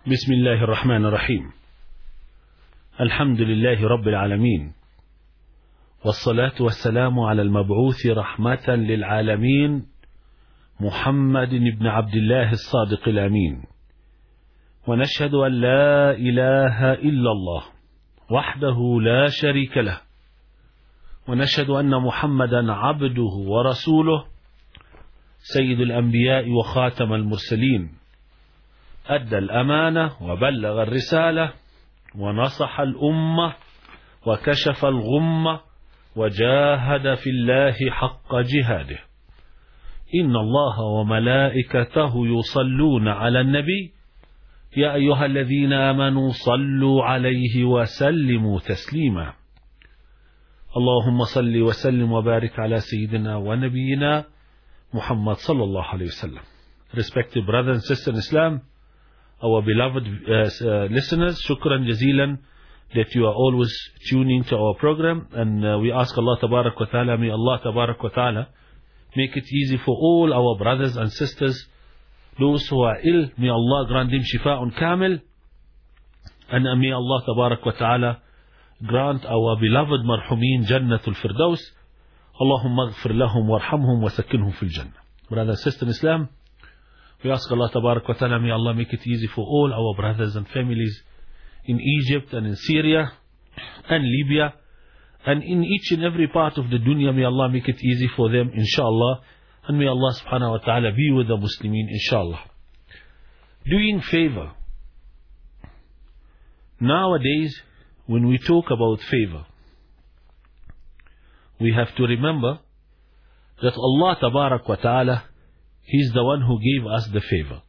بسم الله الرحمن الرحيم. الحمد لله رب العالمين، والصلاة والسلام على المبعوث رحمة للعالمين محمد بن عبد الله الصادق الأمين. ونشهد أن لا إله إلا الله وحده لا شريك له، ونشهد أن محمدا عبده ورسوله سيد الأنبياء وخاتم المرسلين، أدى الأمانة وبلغ الرسالة ونصح الأمة وكشف الغمة وجاهد في الله حق جهاده. إن الله وملائكته يصلون على النبي يا أيها الذين آمنوا صلوا عليه وسلموا تسليما. اللهم صل وسلم وبارك على سيدنا ونبينا Muhammad sallallahu alayhi wa sallam. Respected brothers and sisters in Islam, our beloved listeners, shukran jazilan that you are always tuning to our program, and we ask Allah tabarak wa ta'ala, may Allah tabarak wa ta'ala make it easy for all our brothers and sisters, those who are ill, may Allah grant them shifa'un kamil, and may Allah tabarak wa ta'ala grant our beloved marhumin jannatul firdaus. Allahumma aghfir lahum warhamhum wa sakinhum fil jannah. Brothers and sisters in Islam, we ask Allah tabarak wa ta'ala, may Allah make it easy for all our brothers and families in Egypt and in Syria and Libya and in each and every part of the dunya. May Allah make it easy for them, inshallah, and may Allah subhanahu wa ta'ala be with the Muslimin, inshallah. Doing favor. Nowadays, when we talk about favor, we have to remember that Allah tabarak wa ta'ala, He's the one who gave us the favor.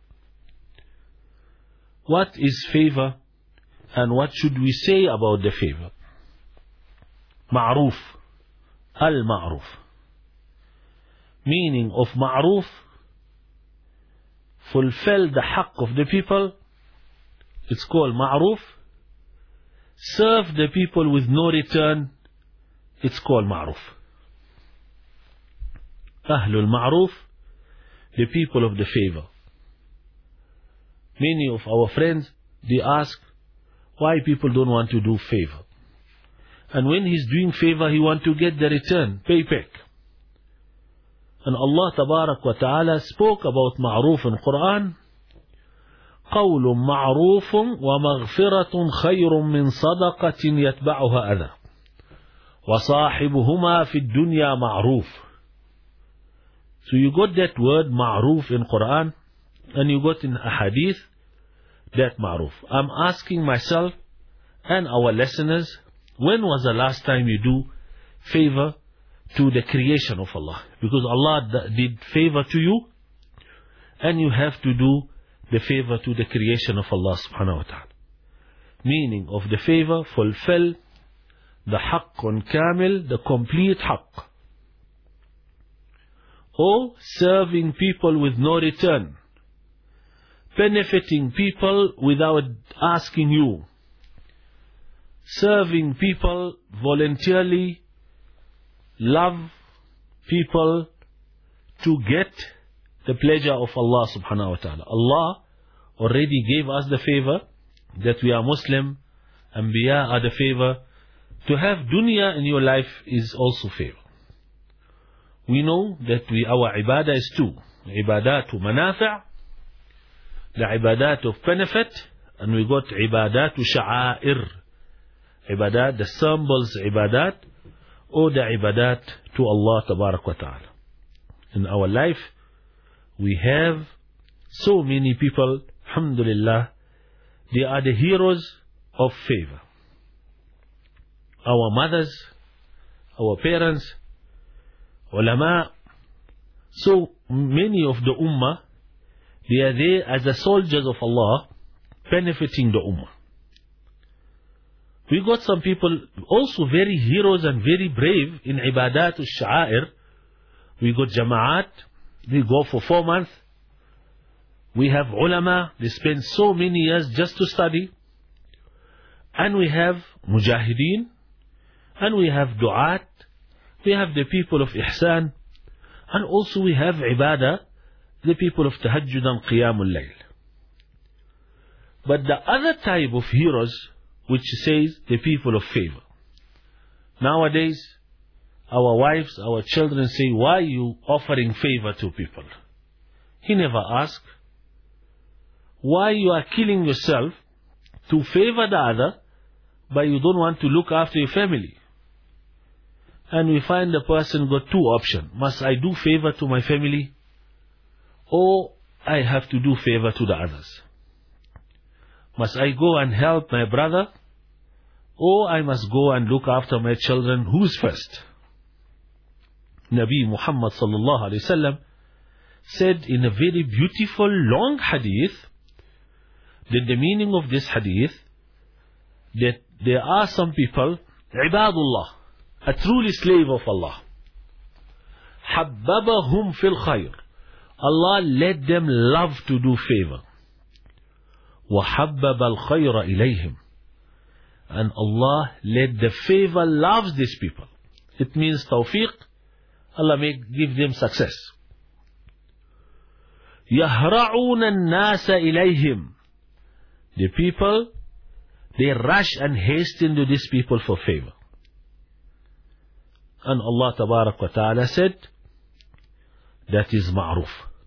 What is favor and what should we say about the favor? Ma'ruf. Al-ma'ruf. Meaning of ma'ruf, fulfill the haqq of the people. It's called ma'ruf. Serve the people with no return. It's called ma'ruf. Ahlul ma'ruf, the people of the favor. Many of our friends, they ask why people don't want to do favor. And when he's doing favor, he want to get the return, payback. And Allah tabarak wa ta'ala spoke about ma'ruf in Quran. قَوْلٌ مَعْرُوفٌ وَمَغْفِرَةٌ خَيْرٌ مِّن صَدَقَةٍ يَتْبَعُهَا أَذًى وَصَاحِبُهُمَا فِي الدُّنْيَا مَعْرُوفٌ. So you got that word ma'ruf in Quran, and you got in a hadith that ma'ruf. I'm asking myself and our listeners, when was the last time you do favor to the creation of Allah? Because Allah did favor to you, and you have to do the favor to the creation of Allah subhanahu wa ta'ala. Meaning of the favor, fulfill the haqqun kamil, the complete haqq. Or serving people with no return, benefiting people without asking you, serving people voluntarily, love people to get the pleasure of Allah subhanahu wa ta'ala. Allah already gave us the favor that we are Muslim, Anbiya are the favor. To have dunya in your life is also favor. We know that our ibadah is two. Ibadatu manafi', the ibadat of benefit, and we got ibadatu sha'air, ibadat, the symbols ibadat, or the ibadat to Allah tabarak wa ta'ala. In our life, we have so many people, alhamdulillah, they are the heroes of favor. Our mothers, our parents, ulama, so many of the ummah, they are there as the soldiers of Allah, benefiting the ummah. We got some people also very heroes and very brave in ibadat al-sha'air. We got jama'at, they go for 4 months. We have ulama, they spend so many years just to study. And we have mujahideen, and we have du'at, we have the people of ihsan, and also we have ibadah, the people of tahajjud and qiyamul layl. But the other type of heroes, which says the people of favor. Nowadays, our wives, our children say, why are you offering favor to people? He never asked. Why you are killing yourself to favor the other, but you don't want to look after your family? And we find the person got two options. Must I do favor to my family? Or I have to do favor to the others? Must I go and help my brother? Or I must go and look after my children? Who's first? Nabi Muhammad sallallahu alaihi wasallam said in a very beautiful long hadith, that the meaning of this hadith, that there are some people, ibadullah, a truly slave of Allah, habbabahum fil khayr, Allah let them love to do favor, wa habbaba al khayra ilayhim, and Allah let the favor loves these people. It means tawfiq, Allah may give them success. يهرعون الناس إليهم, the people, they rush and hasten to these people for favor. And Allah Tabarak wa Ta'ala said, that is ma'ruf.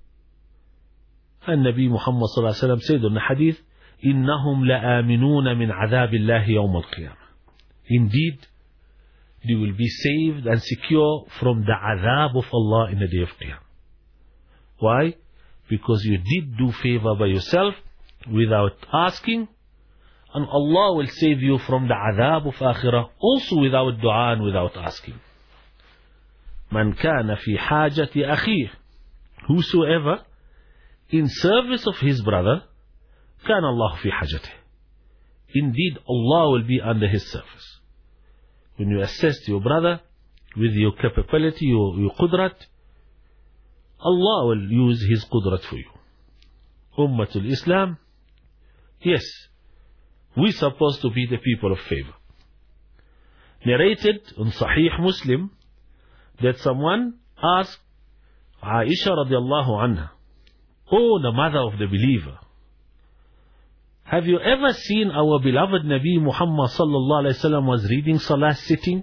And Nabi Muhammad Sallallahu Alaihi Wasallam said in the hadith, إِنَّهُمْ لَآمِنُونَ مِنْ عَذَابِ اللَّهِ يَوْمَ الْقِيَامَةِ. Indeed, they will be saved and secure from the adhab of Allah in the day of Qiyamah. Why? Because you did do favor by yourself without asking, and Allah will save you from the adhab of akhirah also without dua and without asking. Man kana fi hajati akhih, whosoever in service of his brother, kana Allah fi hajatih, indeed Allah will be under his service. When you assist your brother with your capability, your qudrat, Allah will use his qudrat for you. Ummatul Islam, yes, we're supposed to be the people of favor. Narrated in Sahih Muslim that someone asked Aisha radiallahu anha, oh, the mother of the believer, have you ever seen our beloved Nabi Muhammad sallallahu alayhi wasallam was reading Salah sitting?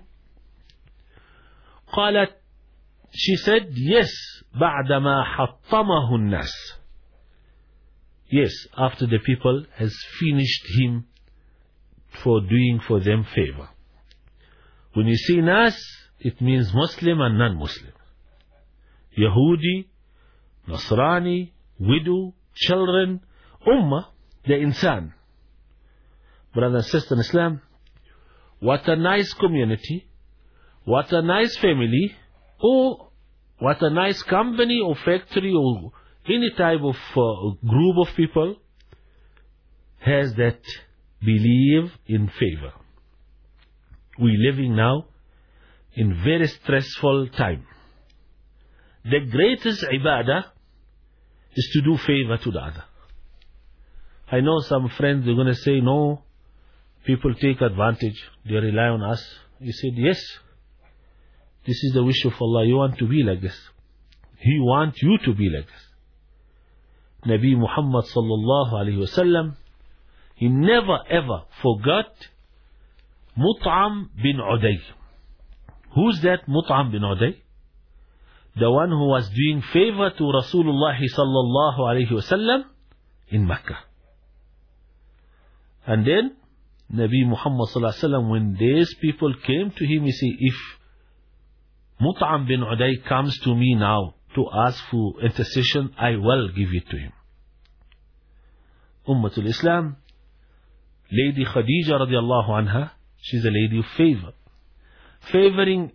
قالت, she said, yes, بعدما حطمه الناس. Yes, after the people has finished him for doing for them favor. When you see nas, it means Muslim and non-Muslim. Yahudi, Nasrani, widow, children, ummah, the insan. Brother and sister in Islam, what a nice community, what a nice family, or what a nice company or factory or any type of group of people has that believe in favor. We're living now in very stressful time. The greatest ibadah is to do favor to the other. I know some friends, they're going to say, no, people take advantage, they rely on us. He said, yes, this is the wish of Allah. You want to be like this. He wants you to be like this. Nabi Muhammad sallallahu alayhi wasallam, he never ever forgot Mut'am bin Uday. Who's that Mut'am bin Uday? The one who was doing favor to Rasulullah sallallahu alayhi wasallam in Mecca. And then Nabi Muhammad sallallahu alayhi wasallam, when these people came to him, he said, if Mut'am bin Uday comes to me now to ask for intercession, I will give it to him. Ummatul Islam, Lady Khadija radiallahu anha, she's a lady of favor. Favoring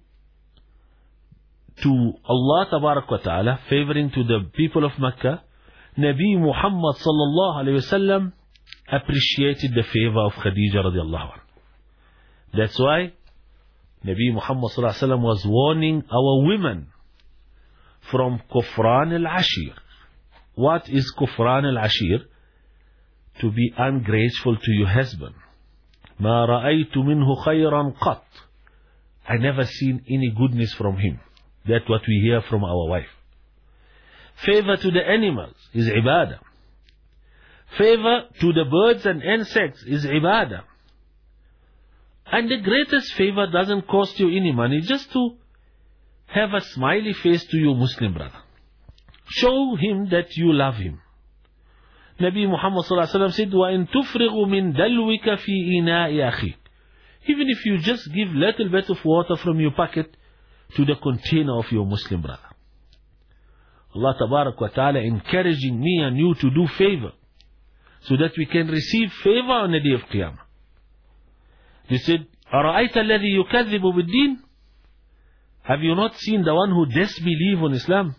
to Allah tabarak wa ta'ala, favoring to the people of Mecca, Nabi Muhammad sallallahu alayhi wasallam appreciated the favor of Khadija radiallahu anha. That's why Nabi Muhammad sallallahu alayhi wasallam was warning our women from Kufran al-Ashir. What is Kufran al-Ashir? To be ungrateful to your husband. ما رأيت منه خيرا قط. I never seen any goodness from him. That's what we hear from our wife. Favor to the animals is ibadah. Favor to the birds and insects is ibadah. And the greatest favor doesn't cost you any money, just to have a smiley face to your Muslim brother. Show him that you love him. Nabi Muhammad said, وَإِن تُفْرِغُ مِن دَلْوِكَ فِي إِنَاءِ أَخِيكَ. Even if you just give little bit of water from your pocket to the container of your Muslim brother. Allah Tabarak wa Ta'ala encouraging me and you to do favor, so that we can receive favor on the day of Qiyamah. He said, أَرَأَيْتَ الَّذِي يُكَذِّبُ بِالدِّينِ. Have you not seen the one who disbelieves on Islam?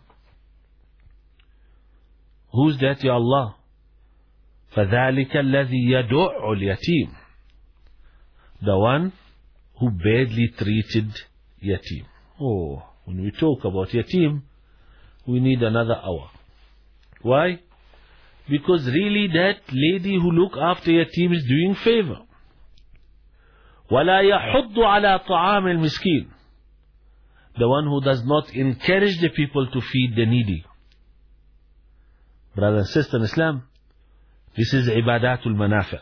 Who's that, Ya Allah? فَذَلِكَ الَّذِي يَدُعُّ الْيَتِيمِ. The one who badly treated yatim. Oh, when we talk about yatim, we need another hour. Why? Because really that lady who look after yatim is doing favor. وَلَا يَحُضُّ عَلَى طَعَامِ الْمِسْكِينِ. The one who does not encourage the people to feed the needy. Brother and sister in Islam, this is ibadatul manafi'.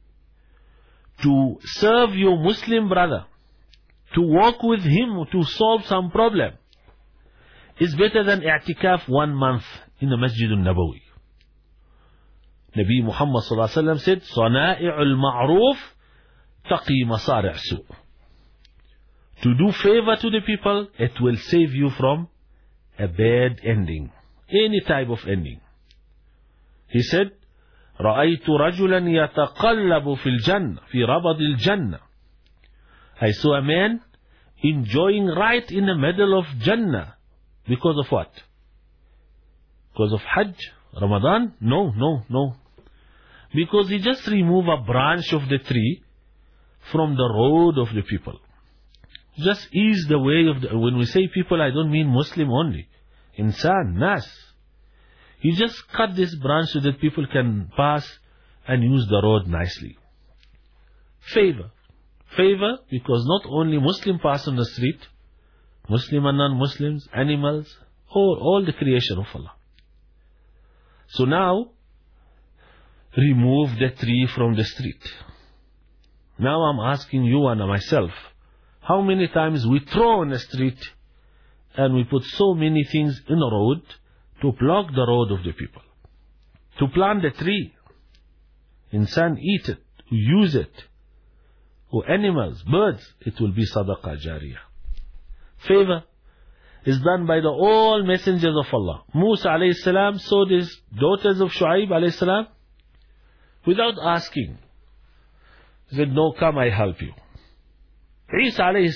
To serve your Muslim brother, to walk with him to solve some problem, is better than i'tikaf 1 month in the Masjid al-Nabawi. Nabi Muhammad sallallahu alaihi wasallam said, "Sana'i'ul ma'ruf taqi masari' su'." To do favor to the people, it will save you from a bad ending, any type of ending. He said, رَأَيْتُ رَجُلًا يَتَقَلَّبُ فِي الْجَنَّةِ فِي رَبَضِ الْجَنَّةِ. I saw a man enjoying right in the middle of Jannah. Because of what? Because of Hajj? Ramadan? No. Because he just removed a branch of the tree from the road of the people. Just ease the way of the... When we say people, I don't mean Muslim only. Insan, Nas. He just cut this branch so that people can pass and use the road nicely. Favor. Favor because not only Muslim pass on the street, Muslim and non-Muslims, animals, all the creation of Allah. So now, remove the tree from the street. Now I'm asking you and myself, how many times we throw on the street and we put so many things in the road to block the road of the people, to plant the tree, insan eat it, use it, or animals, birds, it will be sadaqah jariyah. Favor is done by the all messengers of Allah. Musa alayhi salam saw these daughters of Shu'aib alayhi salam without asking. He said, no, come, I help you. Isa alayhi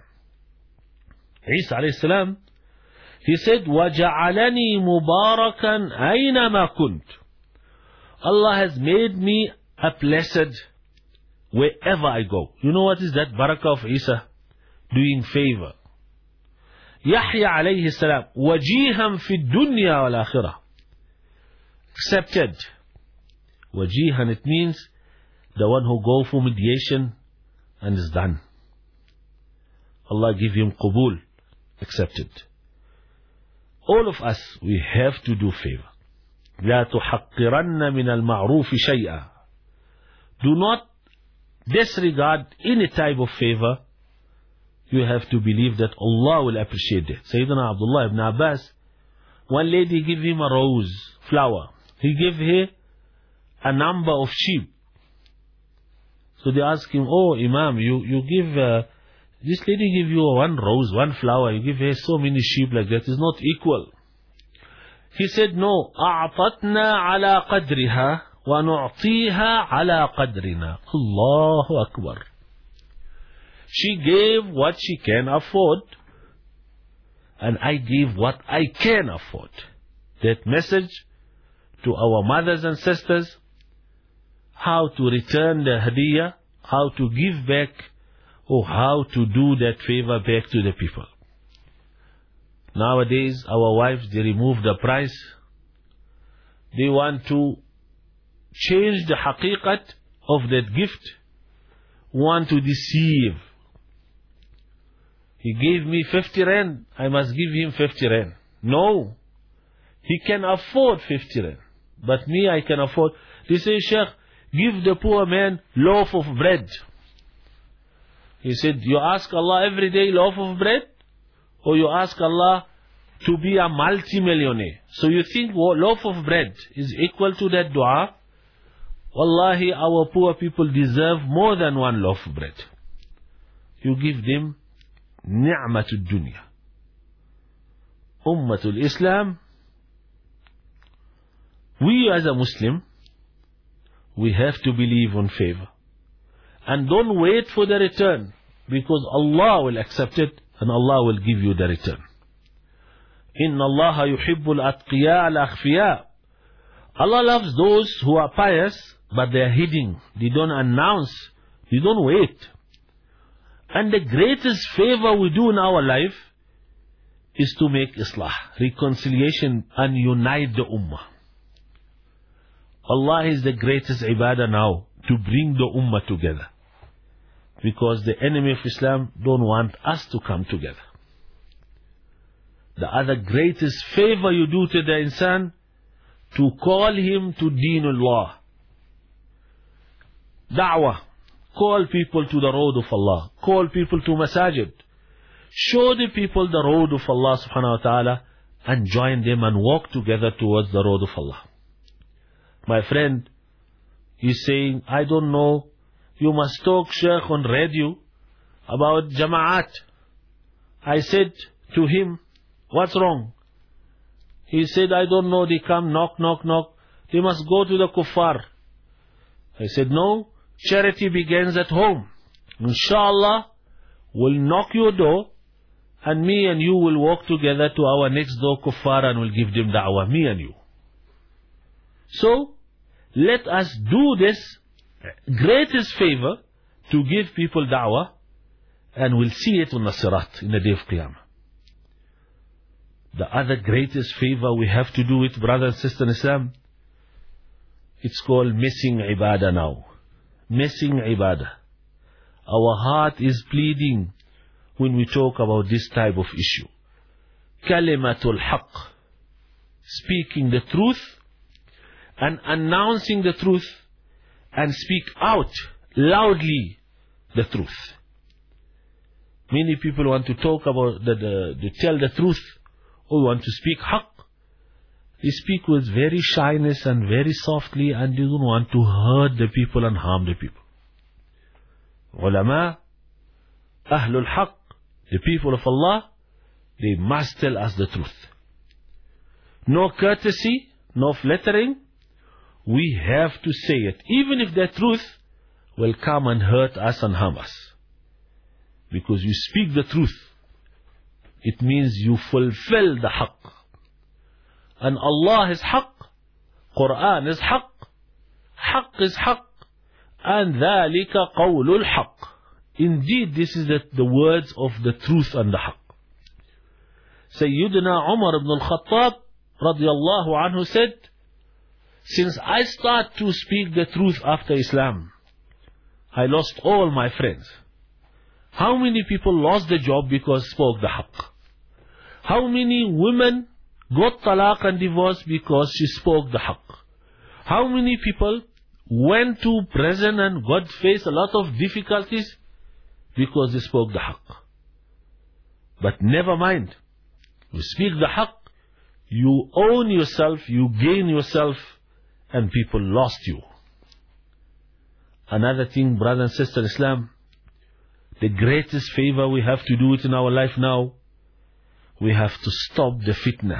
salam, he said, وَجَعَلَنِي مُبَارَكًا أَيْنَمَا كُنْتُ. Allah has made me a blessed wherever I go. You know what is that barakah of Isa? Doing favor. Yahya alayhi salam, وَجِيهًا فِي الدُّنْيَا وَالْآخِرَةِ. Accepted. Wajihan, it means the one who go for mediation and is done. Allah give him qabul, accepted. All of us, we have to do favor. لا تحقرن من المعروف شيئا. Do not disregard any type of favor. You have to believe that Allah will appreciate it. Sayyidina Abdullah ibn Abbas, one lady gave him a rose flower. He gave her a number of sheep. So they asked him, oh Imam, you give, this lady give you one rose, one flower, you give her so many sheep like that, is not equal. He said, no, أعطتنا على قدرها ونعطيها على قدرنا. Allahu Akbar. She gave what she can afford, and I gave what I can afford. That message to our mothers and sisters, how to return the hadiyah, how to give back, or how to do that favor back to the people. Nowadays, our wives, they remove the price. They want to change the haqiqat of that gift, want to deceive. He gave me 50 rand, I must give him 50 rand. No, he can afford 50 rand, but me, I can afford. They say, Sheikh, give the poor man loaf of bread. He said, you ask Allah every day loaf of bread? Or you ask Allah to be a multi-millionaire? So you think loaf of bread is equal to that dua? Wallahi, our poor people deserve more than one loaf of bread. You give them ni'matul dunya. Ummatul Islam, we as a Muslim, we have to believe on favor. And don't wait for the return, because Allah will accept it and Allah will give you the return. Inna Allah yuhibbul atqiya al-akhfiya. Allah loves those who are pious, but they are hidden. They don't announce. They don't wait. And the greatest favor we do in our life is to make islah, reconciliation, and unite the ummah. Allah is the greatest ibadah now, to bring the ummah together. Because the enemy of Islam don't want us to come together. The other greatest favor you do to the insan, to call him to Deenullah. Da'wah. Call people to the road of Allah. Call people to masajid. Show the people the road of Allah subhanahu wa ta'ala, and join them and walk together towards the road of Allah. My friend is saying, I don't know, you must talk, Sheikh, on radio about Jama'at. I said to him, what's wrong? He said, I don't know, they come knock, knock, knock. They must go to the kuffar. I said, no, charity begins at home. Inshallah, we'll knock your door, and me and you will walk together to our next door kuffar and we'll give them da'wah, me and you. So, let us do this greatest favor to give people da'wah, and we'll see it on the sirat in the day of Qiyamah. The other greatest favor we have to do it, brother and sister in Islam, it's called missing ibadah now. Missing ibadah. Our heart is bleeding when we talk about this type of issue. Kalimatul haqq. Speaking the truth and announcing the truth, and speak out loudly the truth. Many people want to talk about to tell the truth, or want to speak haqq. They speak with very shyness and very softly, and they don't want to hurt the people and harm the people. Ulama, Ahlul Haqq, the people of Allah, they must tell us the truth. No courtesy, no flattering. We have to say it, even if the truth will come and hurt us and harm us. Because you speak the truth, it means you fulfill the haqq. And Allah is haqq, Quran is haqq, haqq is haqq, and ذَلِكَ قَوْلُ الْحَقِّ. Indeed, this is the words of the truth and the haqq. Sayyidina Umar ibn al-Khattab radiyallahu anhu said, since I start to speak the truth after Islam, I lost all my friends. How many people lost the job because spoke the haqq? How many women got talaq and divorced because she spoke the haqq? How many people went to prison and got faced a lot of difficulties because they spoke the haqq? But never mind. You speak the haqq, you own yourself, you gain yourself, and people lost you. Another thing, brother and sister in Islam, the greatest favor we have to do it in our life now, we have to stop the fitna.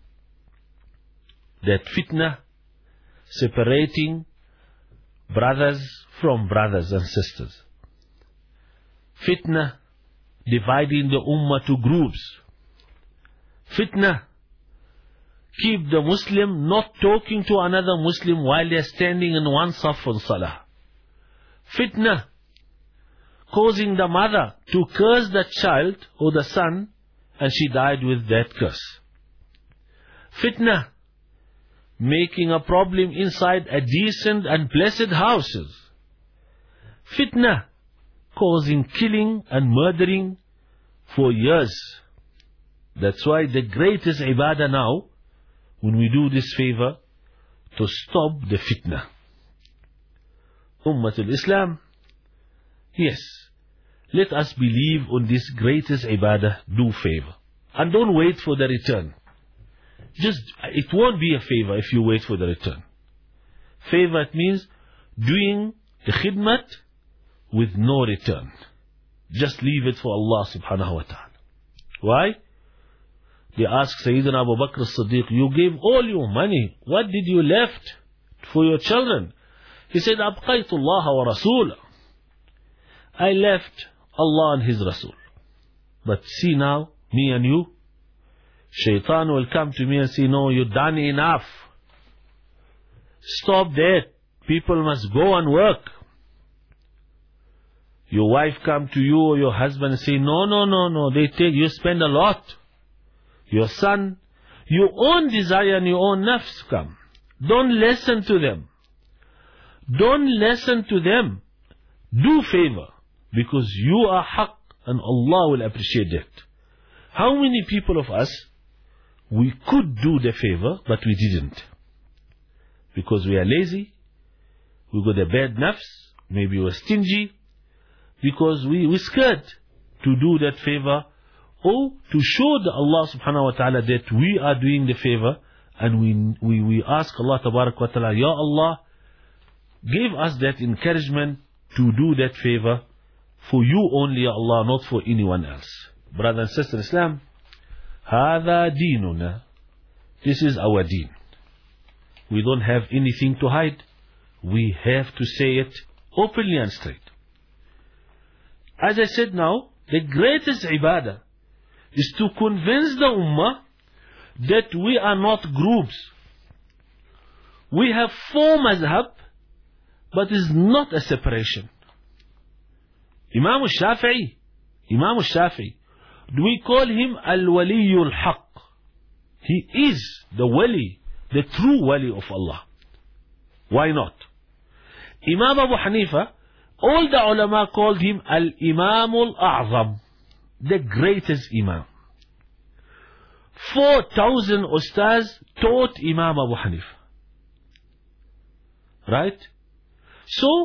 That fitna, separating brothers from brothers and sisters. Fitna, dividing the ummah to groups. Fitna, keep the Muslim not talking to another Muslim while they are standing in one saf on salah. Fitna, causing the mother to curse the child or the son, and she died with that curse. Fitna, making a problem inside a decent and blessed houses. Fitna, causing killing and murdering for years. That's why the greatest ibadah now, when we do this favor, to stop the fitna. Ummatul Islam, yes, let us believe on this greatest ibadah, do favor. And don't wait for the return. It won't be a favor if you wait for the return. Favor, it means doing the khidmat with no return. Just leave it for Allah subhanahu wa ta'ala. Why? They asked Sayyidina Abu Bakr as-Siddiq, you gave all your money, what did you left for your children? He said, أبقيت الله ورسوله. I left Allah and His Rasul. But see now, me and you, Shaitan will come to me and say, no, you've done enough. Stop that. People must go and work. Your wife come to you or your husband and say, no, they take, you spend a lot. Your son, your own desire and your own nafs come. Don't listen to them. Don't listen to them. Do favor, because you are haqq and Allah will appreciate that. How many people of us, we could do the favor, but we didn't? Because we are lazy, we got a bad nafs, maybe we were stingy, because we scared to do that favor, or to show the Allah subhanahu wa ta'ala that we are doing the favor, and we ask Allah tabarak wa ta'ala, Ya Allah, give us that encouragement to do that favor for you only, Ya Allah, not for anyone else. Brother and sister Islam, هذا ديننا. This is our deen. We don't have anything to hide. We have to say it openly and straight. As I said now, the greatest ibadah is to convince the ummah that we are not groups. We have 4 mazhab, but it's not a separation. Imam al-Shafi'i, do we call him al-Waliyul Haqq? He is the wali, the true wali of Allah. Why not? Imam Abu Hanifa, all the ulama called him al-Imam al-A'zam, the greatest Imam. 4,000 ustaz taught Imam Abu Hanifa. Right? So,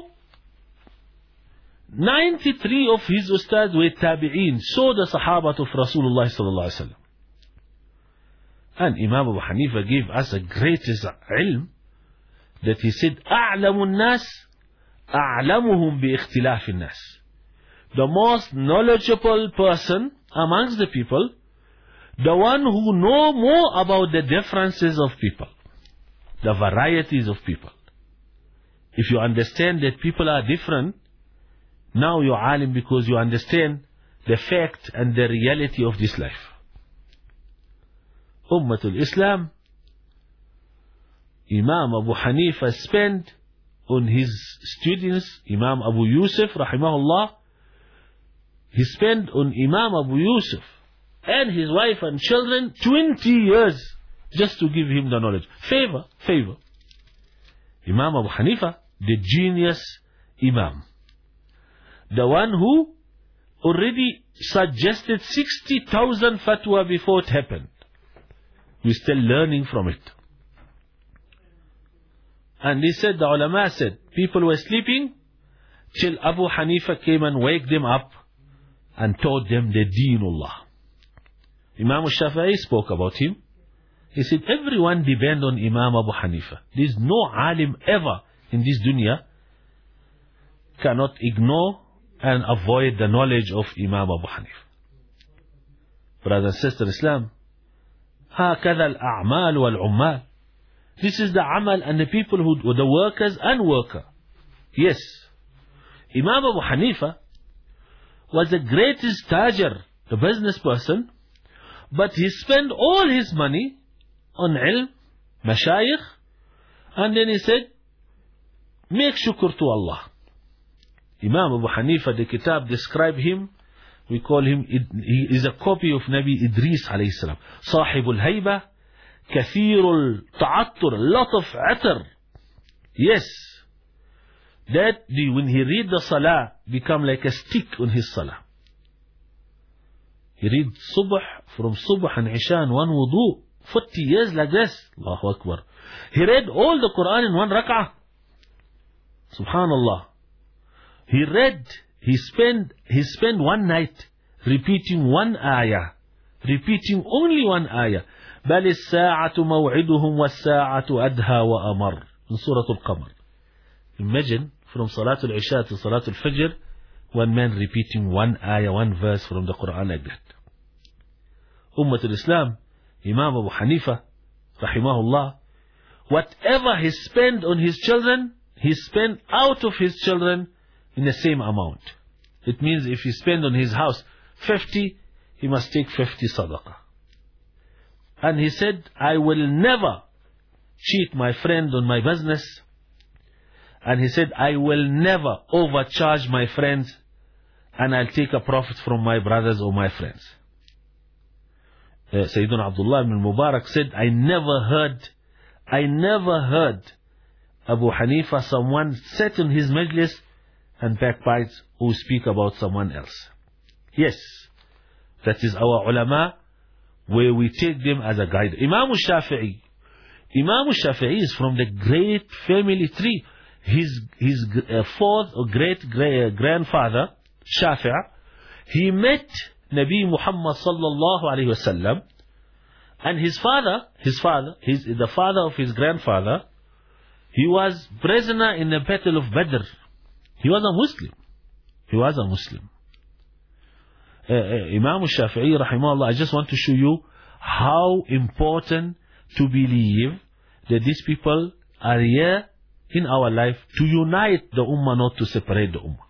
93 of his ustad were tabi'een, so the sahabat of Rasulullah sallallahu alaihi wasallam. And Imam Abu Hanifa gave us the greatest ilm, that he said, أعلم الناس أعلمهم باختلاف الناس. The most knowledgeable person amongst the people, the one who know more about the differences of people, the varieties of people. If you understand that people are different, now you're alim because you understand the fact and the reality of this life. Ummatul Islam, Imam Abu Hanifa spent on his students, Imam Abu Yusuf, rahimahullah, he spent on Imam Abu Yusuf and his wife and children 20 years just to give him the knowledge. Favor. Imam Abu Hanifa, the genius Imam. The one who already suggested 60,000 fatwa before it happened. We're still learning from it. And he said, the ulama said, people were sleeping till Abu Hanifa came and waked them up and taught them the deenullah. Imam al-Shafi'i spoke about him. He said, everyone depend on Imam Abu Hanifa. There is no alim ever in this dunya cannot ignore and avoid the knowledge of Imam Abu Hanifa. Brothers and sisters in Islam, هكذا الأعمال والعمال. This is the amal and the people who, the workers and worker. Yes, Imam Abu Hanifa was the greatest tajir, the business person, but he spent all his money on ilm, mashayikh, and then he said, make shukr to Allah. Imam Abu Hanifa, the kitab describe him, we call him, he is a copy of Nabi Idris alayhi salam. Sahibul Hayba, Kathirul Ta'attur, a lot of atar. Yes, that when he read the salah, become like a stick on his salah. He read subh, from subh and isha and one wudu, 40 years like this. Allahu Akbar. He read all the Quran in one rak'ah. Subhanallah. He spent one night repeating one ayah, repeating only one ayah. بل الساعة موعدهم والساعة أدهى وأمر, in Surah Al-Qamar. Imagine from Salatul Isha to Salatul Fajr, one man repeating one ayah, one verse from the Quran like that. Ummatul Islam, Imam Abu Hanifa, rahimahullah, whatever he spent on his children, he spent out of his children in the same amount. It means if he spent on his house 50, he must take 50 sadaqah. And he said, I will never cheat my friend on my business. And he said, I will never overcharge my friends, and I'll take a profit from my brothers or my friends. Sayyidina Abdullah ibn Mubarak said, I never heard Abu Hanifa, someone sit in his majlis and backbite or speak about someone else. Yes, that is our ulama, where we take them as a guide. Imam al-Shafi'i is from the great family tree. His fourth or great-grandfather, Shafi', he met Nabi Muhammad sallallahu alayhi wasallam, and the father of his grandfather, he was prisoner in the battle of Badr. He was a Muslim. Imam al-Shafi'i rahimahullah, I just want to show you how important to believe that these people are here in our life to unite the ummah, not to separate the ummah.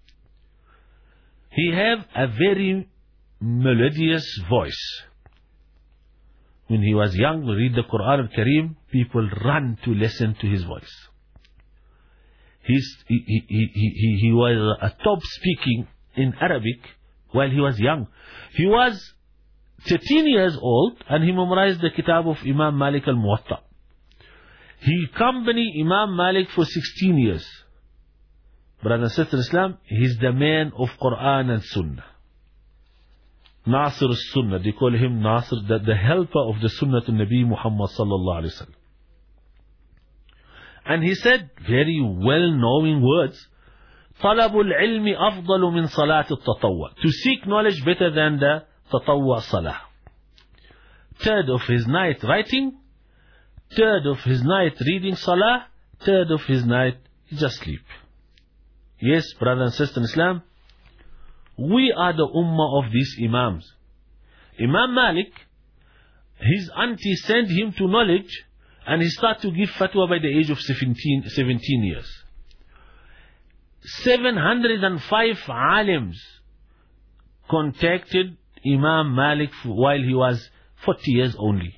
He have a very melodious voice. When he was young, we read the Quran al-Kareem, people run to listen to his voice. He was a top speaking in Arabic while he was young. He was 13 years old and he memorized the kitab of Imam Malik al-Muwatta. He accompanied Imam Malik for 16 years. Brother and sister Islam, he's the man of Quran and Sunnah. Nasir al-Sunnah, they call him Nasir, the helper of the Sunnah to Nabi Muhammad sallallahu alayhi wa sallam. And he said very well-knowing words, طلب العلم أفضل من صلاة التطوع. To seek knowledge better than the تطوع salah. Third of his night writing, third of his night reading salah, third of his night just sleep. Yes, brother and sister in Islam, we are the ummah of these imams. Imam Malik, his auntie sent him to knowledge, and he started to give fatwa by the age of 17 years. 705 alims contacted Imam Malik while he was 40 years only.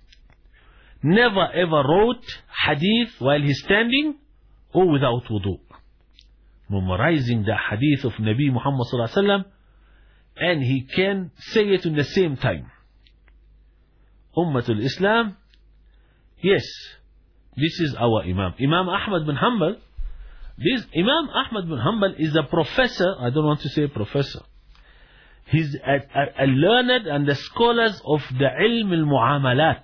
Never ever wrote hadith while he's standing or without wudu. Memorizing the hadith of Nabi Muhammad sallallahu alaihi wasallam, and he can say it in the same time. Ummatul Islam, yes, this is our Imam. Imam Ahmad bin Hanbal. This Imam Ahmad bin Hanbal is a professor. I don't want to say professor. He's a learned and the scholars of the ilm al-mu'amalat.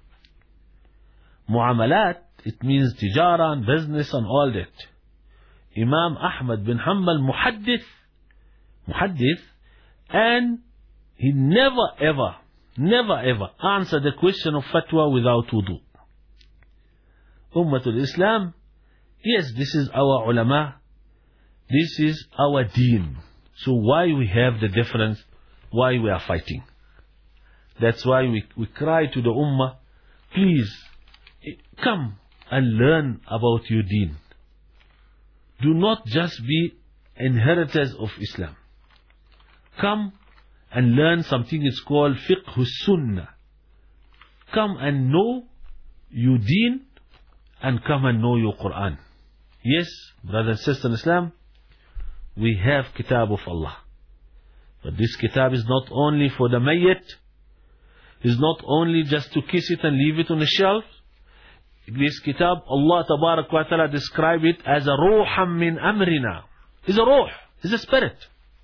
Mu'amalat, it means tijara and business and all that. Imam Ahmad bin Hanbal muhaddith, and he never ever answered the question of fatwa without wudu. Ummatul Islam, yes, this is our ulama, this is our deen. So why we have the difference? Why we are fighting? That's why we cry to the ummah, please come and learn about your deen. Do not just be inheritors of Islam. Come and learn something it's called fiqh sunnah. Come and know your deen and come and know your Quran. Yes, brothers and sisters in Islam, we have kitab of Allah. But this kitab is not only for the mayyit, is not only just to kiss it and leave it on the shelf. This kitab, Allah Tabarak wa Ta'ala describe it as a ruham min amrina. It's a ruh, it's a spirit.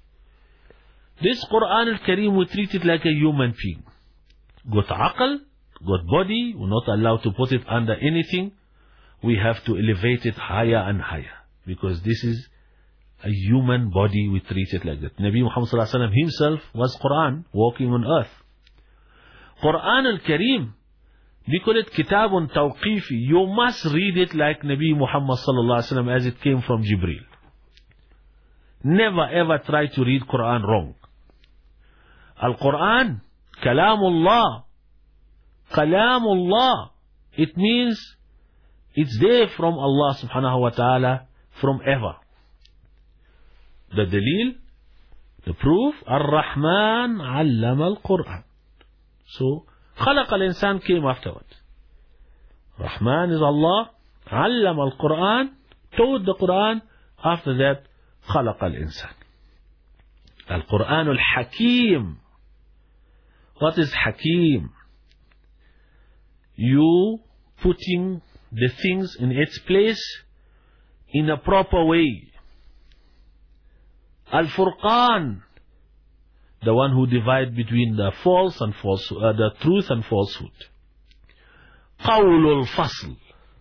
This Quran al-Kareem, we treat it like a human being. Got aql, got body, we're not allowed to put it under anything. We have to elevate it higher and higher. because this is a human body, we treat it like that. Nabi Muhammad sallallahu alaihi wasallam himself was Quran, walking on earth. Quran al-Kareem, we call it Kitabun Tawqifi. You must read it like Nabi Muhammad sallallahu alaihi wasallam as it came from Jibreel. Never ever try to read Quran wrong. Al-Quran, Kalamullah. Kalamullah. It means it's there from Allah subhanahu wa ta'ala from ever. The dalil, the proof, Ar-Rahman allama al-Quran. So, خلق الإنسان came afterwards. Rahman is Allah, allama al-Quran, taught the Quran, after that, خلق الإنسان. Al-Quran al-Hakim. What is Hakim? You putting the things in its place in a proper way. Al-Furqan, the one who divides between the false and the truth and falsehood. Qawlul Fasl.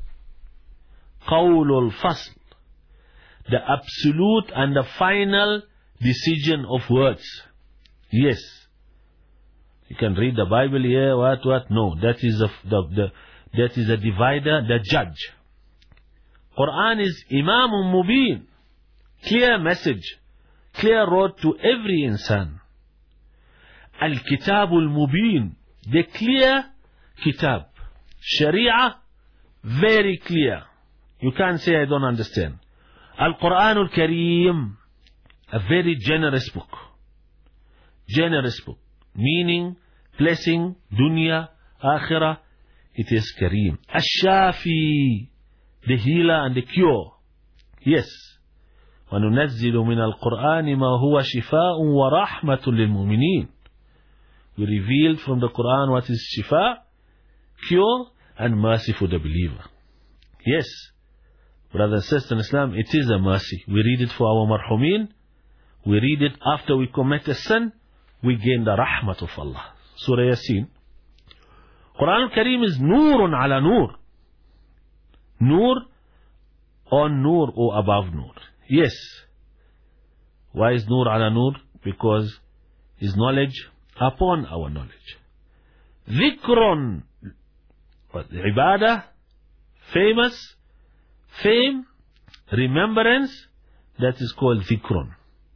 Qawlul Fasl, the absolute and the final decision of words. Yes. You can read the Bible here, what? No, that is a divider, the judge. Quran is Imamun Mubin, clear message, clear road to every insan. Al-Kitabul Mubin, the clear kitab. Sharia, very clear. You can't say I don't understand. Al-Quranul Kareem, a very generous book. Generous book. Meaning, blessing, dunya, akhirah, it is Kareem. Ash-Shafi, the healer and the cure. Yes. وَنُنَزِّلُ مِنَ الْقُرْآنِ مَا هُوَ شِفَاءٌ وَرَحْمَةٌ لِلْمُؤْمِنِينَ. We revealed from the Quran what is shifa, cure, and mercy for the believer. Yes. Brothers and sisters in Islam, it is a mercy. We read it for our marhumin. We read it after we commit a sin. We gain the rahmat of Allah. Surah Yasin. Quran al-Kareem is Noorun ala Noor. Noor on Noor or above Noor. Yes. Why is Noor ala Noor? Because His knowledge upon our knowledge. Dhikrun, ibadah, famous, fame, remembrance, that is called dhikrun.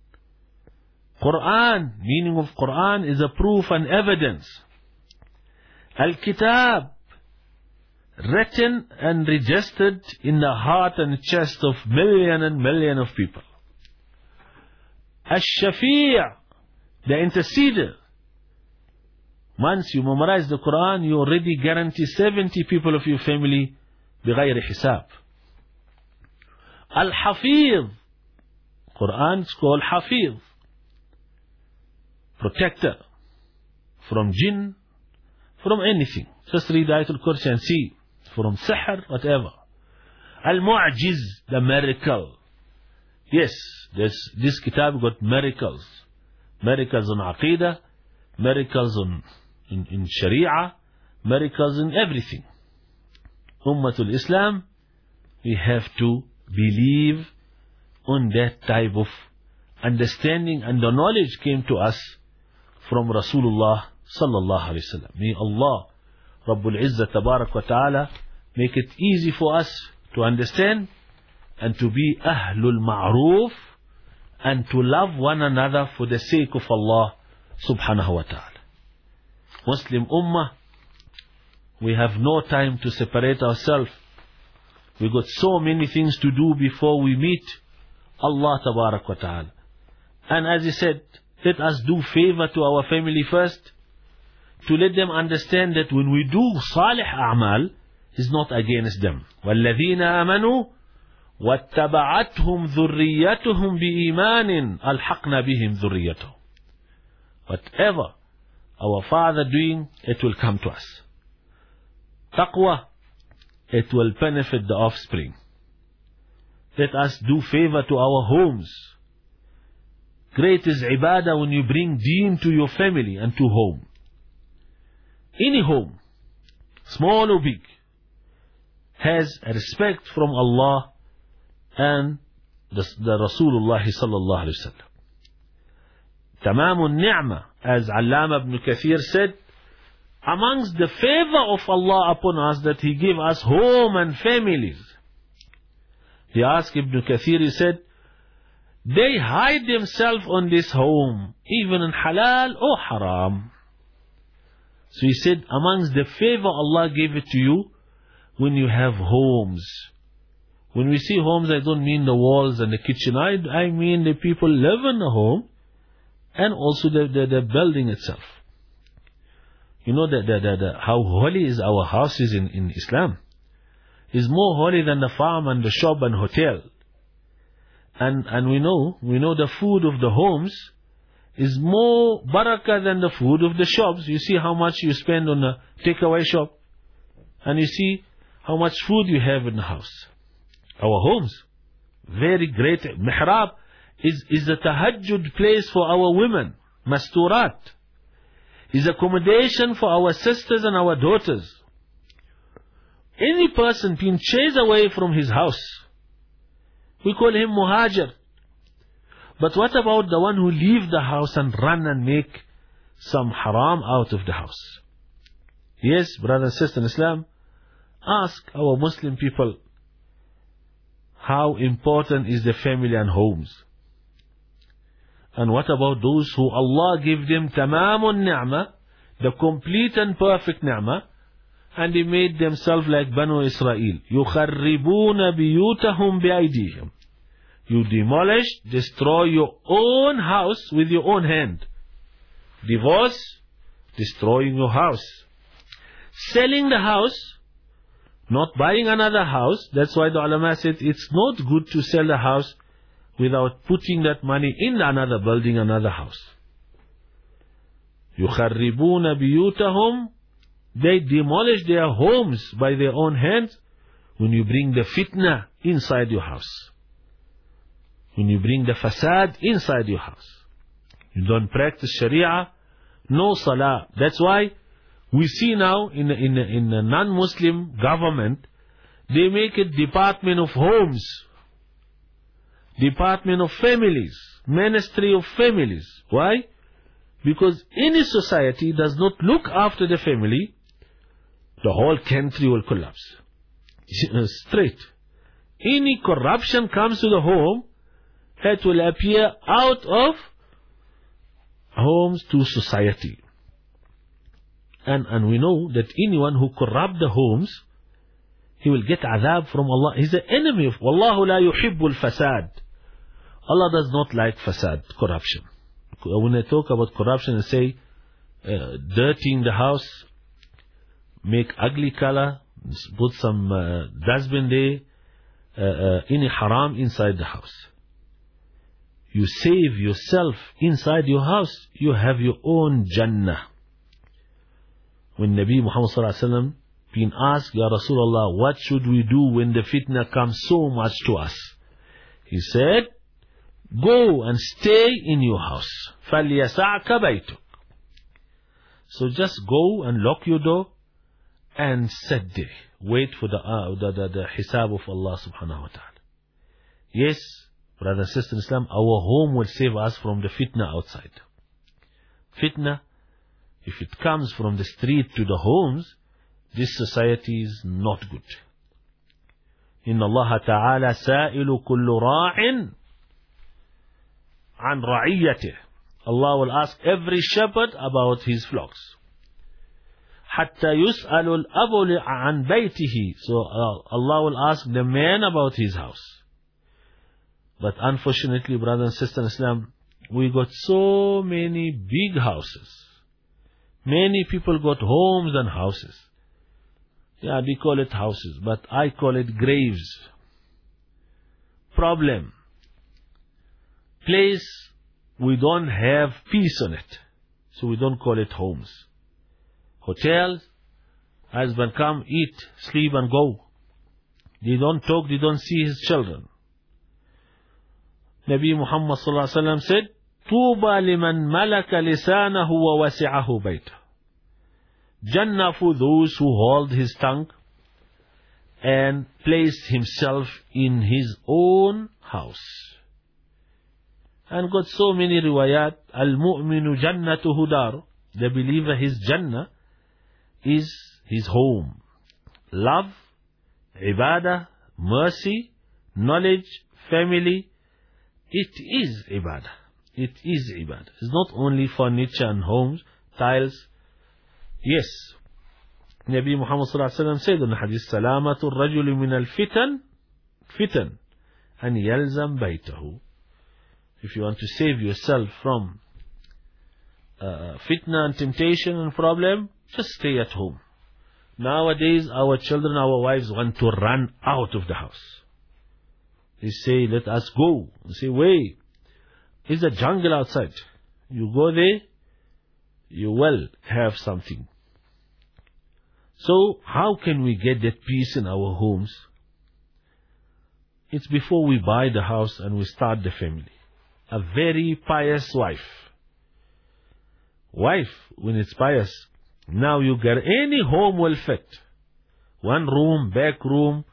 Quran, meaning of Quran is a proof and evidence. Al-Kitab, written and registered in the heart and chest of million and million of people. Al-Shafi', the interceder. Once you memorize the Quran, you already guarantee 70 people of your family بغير حساب. Al-Hafiz, Quran is called Hafiz, protector from jinn, from anything. Just read Ayatul Kursi and see, from sihr, whatever. Al-Mu'jiz, the miracle. Yes, this kitab got miracles. Miracles on Aqidah, miracles in Sharia, miracles in everything. Ummatul Islam, we have to believe on that type of understanding, and the knowledge came to us from Rasulullah sallallahu alaihi wasallam. May Allah Rabbul Izzah Tabarak wa Ta'ala make it easy for us to understand and to be Ahlul Ma'roof and to love one another for the sake of Allah subhanahu wa ta'ala. Muslim Ummah, we have no time to separate ourselves. We got so many things to do before we meet Allah Tabarak wa Ta'ala. And as he said, let us do favor to our family first, to let them understand that when we do salih a'mal, is not against them. وَالَّذِينَ آمَنُوا وَاتَّبَعَتْهُمْ ذُرِّيَّتُهُمْ بِإِيمَانٍ أَلْحَقْنَا بِهِمْ ذُرِّيَّتُهُمْ. Whatever our father doing, it will come to us. Taqwa, it will benefit the offspring. Let us do favor to our homes. Great is ibadah when you bring deen to your family and to home. Any home, small or big, has a respect from Allah and the Rasulullah sallallahu alayhi wa sallam. Tamamun ni'mah, as Allama ibn Kathir said, amongst the favor of Allah upon us that He gave us home and families. He asked Ibn Kathir, he said, they hide themselves on this home, even in halal or haram. So he said, amongst the favor Allah gave it to you, when you have homes. When we see homes, I don't mean the walls and the kitchen. I mean the people live in the home, and also the building itself. You know how holy is our houses in Islam. Is more holy than the farm and the shop and hotel. And we know the food of the homes is more barakah than the food of the shops. You see how much you spend on a takeaway shop, and you see how much food you have in the house. Our homes, very great. Mihrab is a tahajjud place for our women. Masturat is accommodation for our sisters and our daughters. Any person being chased away from his house, we call him muhajir. But what about the one who leave the house and run and make some haram out of the house? Yes, brothers and sisters in Islam, ask our Muslim people, how important is the family and homes? And what about those who Allah give them tamamun ni'mah, the complete and perfect ni'mah, and they made themselves like Banu Israel. يُخَرِّبُونَ بِيُوتَهُمْ بِأَيْدِيهِمْ. You demolish, destroy your own house with your own hand. Divorce, destroying your house. Selling the house, not buying another house. That's why the ulama said it's not good to sell the house without putting that money in another building, another house. يُخَرِّبُونَ بِيُوتَهُمْ. They demolish their homes by their own hands when you bring the fitna inside your house. When you bring the fasad inside your house. You don't practice sharia, no salah. That's why we see now in a non-Muslim government, they make it Department of Homes, Department of Families, Ministry of Families. Why? Because any society does not look after the family, the whole country will collapse. Straight. Any corruption comes to the home, it will appear out of homes to society. And we know that anyone who corrupt the homes, he will get adhab from Allah. He's an enemy of Wallahu la yuhibbul fasad. Allah does not like fasad, corruption. When I talk about corruption, I say dirtying the house, make ugly color, put some dustbin there, any haram inside the house. You save yourself inside your house, you have your own Jannah. When Nabi Muhammad sallallahu alaihi wasallam been asked, Ya Rasulullah, what should we do when the fitna comes so much to us? He said, go and stay in your house. فَلْيَسَعْكَ بَيْتُكَ. So just go and lock your door and sit there. Wait for the hisab of Allah subhanahu wa ta'ala. Yes, brothers and sisters in Islam, our home will save us from the fitna outside. Fitna, if it comes from the street to the homes, this society is not good. Inna Allah ta'ala sa'ilu kullu ra'in an ra'iyatih. Allah will ask every shepherd about his flocks. Hatta yus'alu al-abu an baytihi. So Allah will ask the man about his house. But unfortunately, brothers and sisters in Islam, we got so many big houses. Many people got homes and houses. Yeah, they call it houses, but I call it graves. Problem. Place we don't have peace on it. So we don't call it homes. Hotels, husband come, eat, sleep and go. They don't talk, they don't see his children. Nabi Muhammad sallallahu alaihi wasallam said, Tuba liman malaka lisanahu wa wasi'ahu baytah. Jannah for those who hold his tongue and placed himself in his own house. And got so many riwayat. Al-mu'minu jannatuhu dar. The believer, his jannah is his home. Love, ibadah, mercy, knowledge, family. It is ibadah. It is ibadah. It's not only furniture and homes, tiles. Yes. Nabi Muhammad sallallahu alaihi wasallam said in the hadith, Salamatu rajuli min al-fitan, an yalzam baytahu. If you want to save yourself from fitna and temptation and problem, just stay at home. Nowadays, our children, our wives want to run out of the house. They say, let us go. They say, wait, it's a jungle outside. You go there, you will have something. So, how can we get that peace in our homes? It's before we buy the house and we start the family. A very pious wife. When it's pious, now you get any home will fit. One room, back room,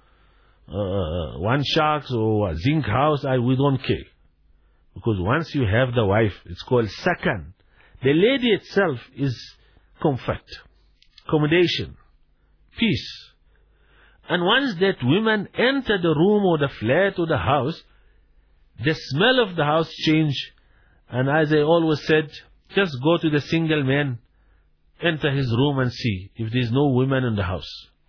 one sharks or a zinc house, we don't care. Because once you have the wife, it's called sakan. The lady itself is comfort, accommodation, peace. And once that women enter the room or the flat or the house, the smell of the house change. And as I always said, just go to the single man, enter his room and see if there is no women in the house.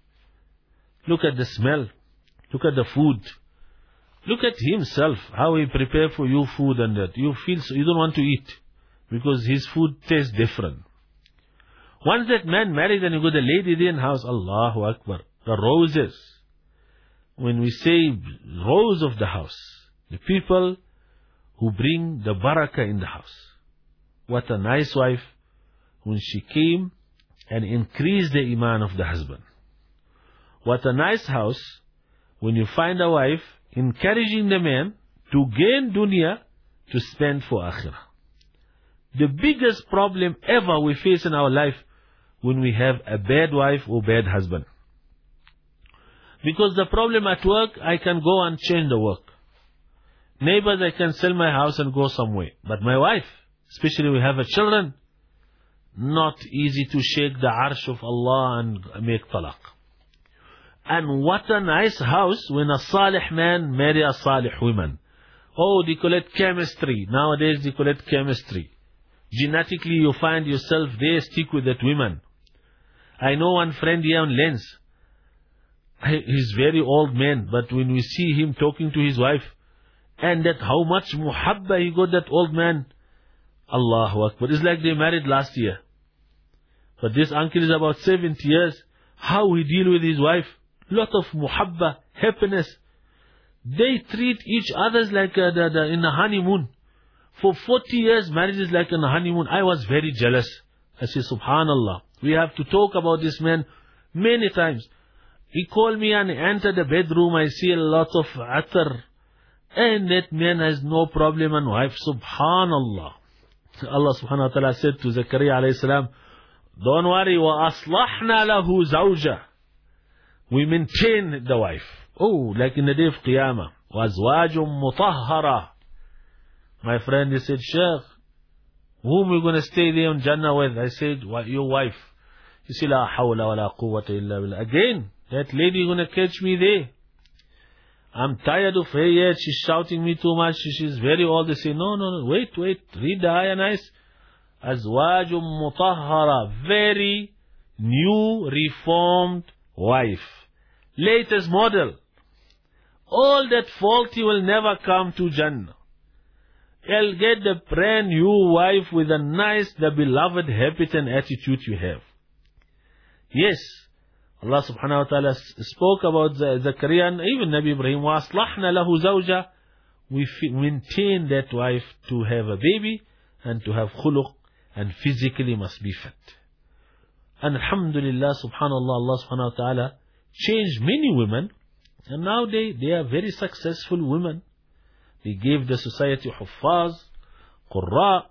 Look at the smell. Look at the food. Look at himself, how he prepare for you food and that. You feel so, you don't want to eat because his food tastes different. Once that man married and you got the lady there in the house, Allahu Akbar. The roses. When we say rose of the house, the people who bring the barakah in the house. What a nice wife when she came and increased the iman of the husband. What a nice house when you find a wife encouraging the man to gain dunya to spend for akhirah. The biggest problem ever we face in our life when we have a bad wife or bad husband. Because the problem at work, I can go and change the work. Neighbors, I can sell my house and go somewhere. But my wife, especially we have a children, not easy to shake the arsh of Allah and make talaq. And what a nice house when a salih man marry a salih woman. Oh, they call it chemistry. Nowadays they call it chemistry. Genetically you find yourself there, stick with that woman. I know one friend here on Lens. He's very old man, but when we see him talking to his wife, and that how much muhabba he got that old man, Allahu Akbar. It's like they married last year. But this uncle is about 70 years. How he deal with his wife? Lot of muhabba, happiness. They treat each other like in a honeymoon. For 40 years, marriage is like in a honeymoon. I was very jealous. I said, Subhanallah. We have to talk about this man many times. He called me and entered the bedroom. I see a lot of atar. And that man has no problem and wife. Subhanallah. Allah subhanahu wa ta'ala said to Zakaria alayhi salam, don't worry, وَأَصْلَحْنَا لَهُ زَوْجَةً. We maintain the wife. Oh, like in the day of Qiyamah. وَأَزْوَاجٌ مُطَهَّرَةٌ. My friend, he said, Sheikh, whom are you going to stay there in Jannah with? I said, your wife. He said, لَا حَوْلَ وَلَا قُوَّةَ إِلَّا بِاللَّهِ. Again, that lady going to catch me there. I'm tired of her yet. She's shouting me too much. She's very old. They say, no, wait. Read the ayah nice. Azwajum mutahhara. Very new, reformed wife. Latest model. All that faulty will never come to Jannah. You'll get the brand new wife with a nice, the beloved habit and attitude you have. Yes. Allah subhanahu wa ta'ala spoke about Zakaria and even Nabi Ibrahim. وَأَصْلَحْنَا لَهُ زَوْجًا. We maintain that wife to have a baby and to have khuluq and physically must be fit. And alhamdulillah, subhanallah, Allah subhanahu wa ta'ala changed many women and now they are very successful women. They gave the society huffaz, qurra,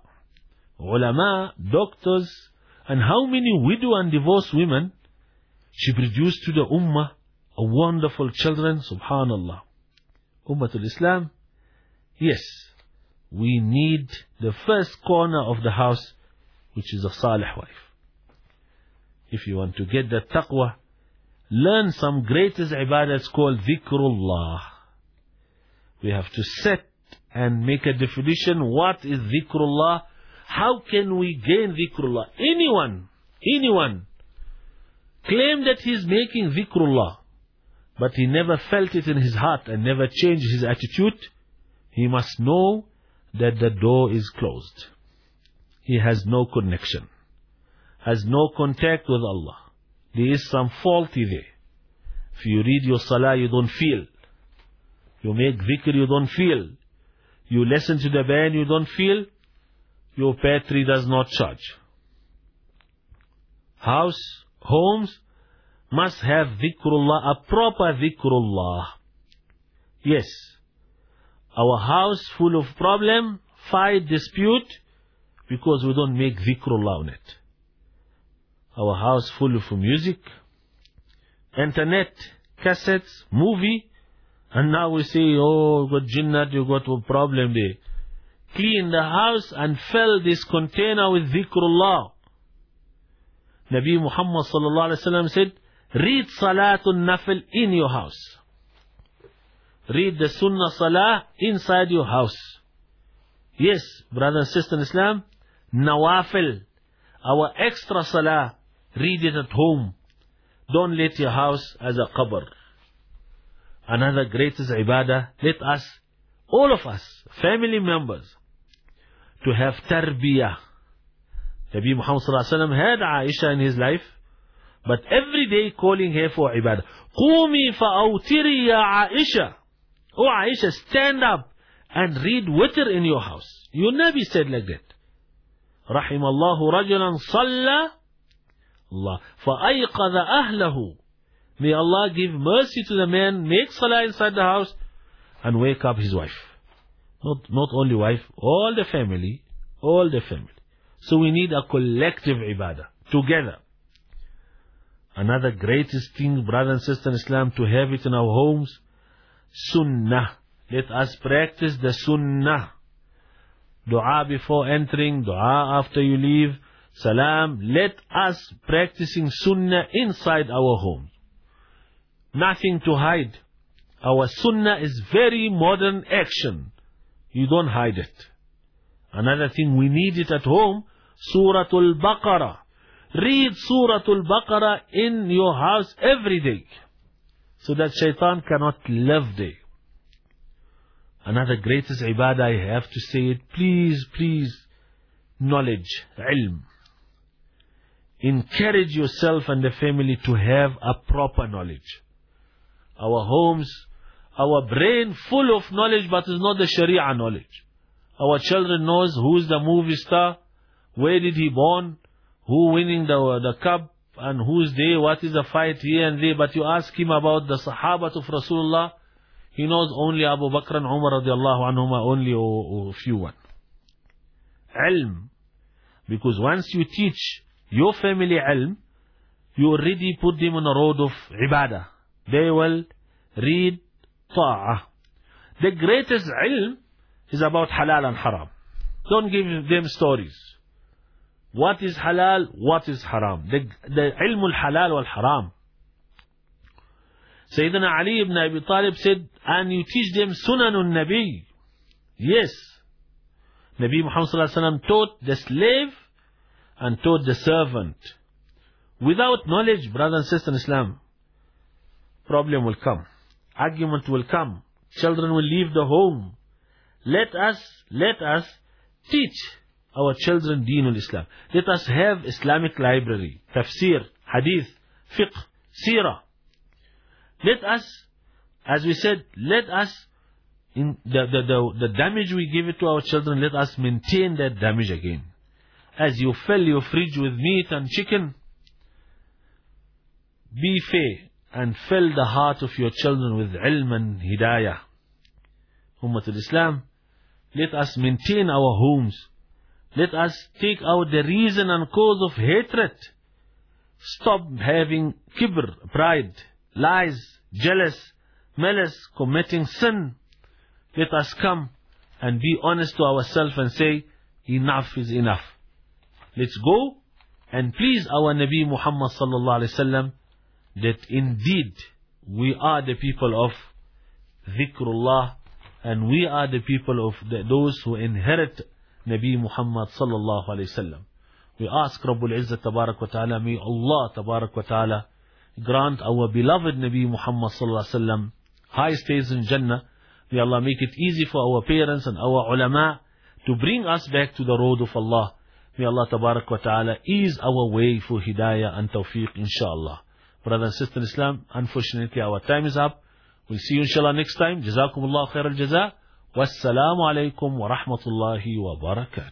ulama, doctors, and how many widow and divorced women she produced to the ummah wonderful children, subhanallah. Ummatul Islam, yes, we need the first corner of the house, which is a salih wife. If you want to get the taqwa, learn some greatest ibadah. It's called dhikrullah. We have to set and make a definition. What is dhikrullah? How can we gain dhikrullah? Anyone claim that he's making dhikrullah, but he never felt it in his heart and never changed his attitude, he must know that the door is closed. He has no connection, has no contact with Allah. There is some faulty there. If you read your salah, you don't feel. You make dhikr, you don't feel. You listen to the bayan, you don't feel. Your battery does not charge. Homes must have dhikrullah, a proper dhikrullah. Yes, our house full of problem, fight, dispute, because we don't make dhikrullah on it. Our house full of music, internet, cassettes, movie, and now we say, oh, you got jinnat, you got a problem there. Clean the house and fill this container with dhikrullah. Nabi Muhammad sallallahu alaihi wasallam said, read Salatul Nafil in your house. Read the Sunnah Salah inside your house. Yes, brothers and sisters in Islam, Nawafil, our extra Salah, read it at home. Don't let your house as a qabr. Another greatest ibadah, let us, all of us, family members, to have tarbiyah. Nabi Muhammad sallallahu alaihi wasallam had Aisha in his life, but every day calling her for ibadah. Qumi fa'awtiri ya Aisha. Oh Aisha, stand up and read witr in your house. Your Nabi said like that. Rahimallahu rajulan salla Allah fa'ayqadha ahlahu. May Allah give mercy to the man, make salah inside the house and wake up his wife. Not only wife, all the family. So we need a collective ibadah, together. Another greatest thing, brothers and sisters in Islam, to have it in our homes, sunnah. Let us practice the sunnah. Dua before entering, dua after you leave, salam. Let us practicing sunnah inside our homes. Nothing to hide. Our sunnah is very modern action. You don't hide it. Another thing, we need it at home, Suratul Baqarah. Read Suratul Baqarah in your house every day, so that shaitan cannot live there. Another greatest ibadah, I have to say it, please, knowledge, ilm. Encourage yourself and the family to have a proper knowledge. Our homes, our brain full of knowledge, but is not the Sharia knowledge. Our children knows who's the movie star, where did he born, who winning the cup, and who's there, what is the fight here and there. But you ask him about the Sahabat of Rasulullah, he knows only Abu Bakr and Umar radiallahu anhuma, only a few one. Ilm. Because once you teach your family ilm, you already put them on a road of ibadah. They will read ta'ah. The greatest ilm is about halal and haram. Don't give them stories. What is halal, what is haram. The ilm al-halal wal-haram. Sayyidina Ali ibn Abi Talib said, and you teach them sunanun nabi. Yes. Nabi Muhammad sallallahu alaihi wasallam taught the slave and taught the servant. Without knowledge, brothers and sisters in Islam, problem will come. Argument will come. Children will leave the home. Let us teach our children Deen al-Islam. Let us have Islamic library, tafsir, hadith, fiqh, seerah. Let us, as we said, let us, in the damage we give it to our children, let us maintain that damage again. As you fill your fridge with meat and chicken, be fair and fill the heart of your children with ilm and hidayah. Ummatul Islam, let us maintain our homes. Let us take out the reason and cause of hatred. Stop having kibr, pride, lies, jealous, malice, committing sin, let us come and be honest to ourselves and say, enough is enough. Let's go and please our Nabi Muhammad sallallahu alaihi wasallam that indeed we are the people of dhikrullah, and we are the people of those who inherit Nabi Muhammad sallallahu alaihi wasallam. We ask Rabbul Izzat Tabarak wa Ta'ala, may Allah Tabarak wa Ta'ala grant our beloved Nabi Muhammad sallallahu alaihi wasallam high stays in Jannah. May Allah make it easy for our parents and our ulama to bring us back to the road of Allah. May Allah Tabarak wa Ta'ala ease our way for hidayah and tawfiq, inshallah. Brothers and sisters in Islam, unfortunately our time is up. We'll see you inshallah next time. Jazakumullah khair al-jaza. Wassalamu alaikum wa rahmatullahi wa barakatuh.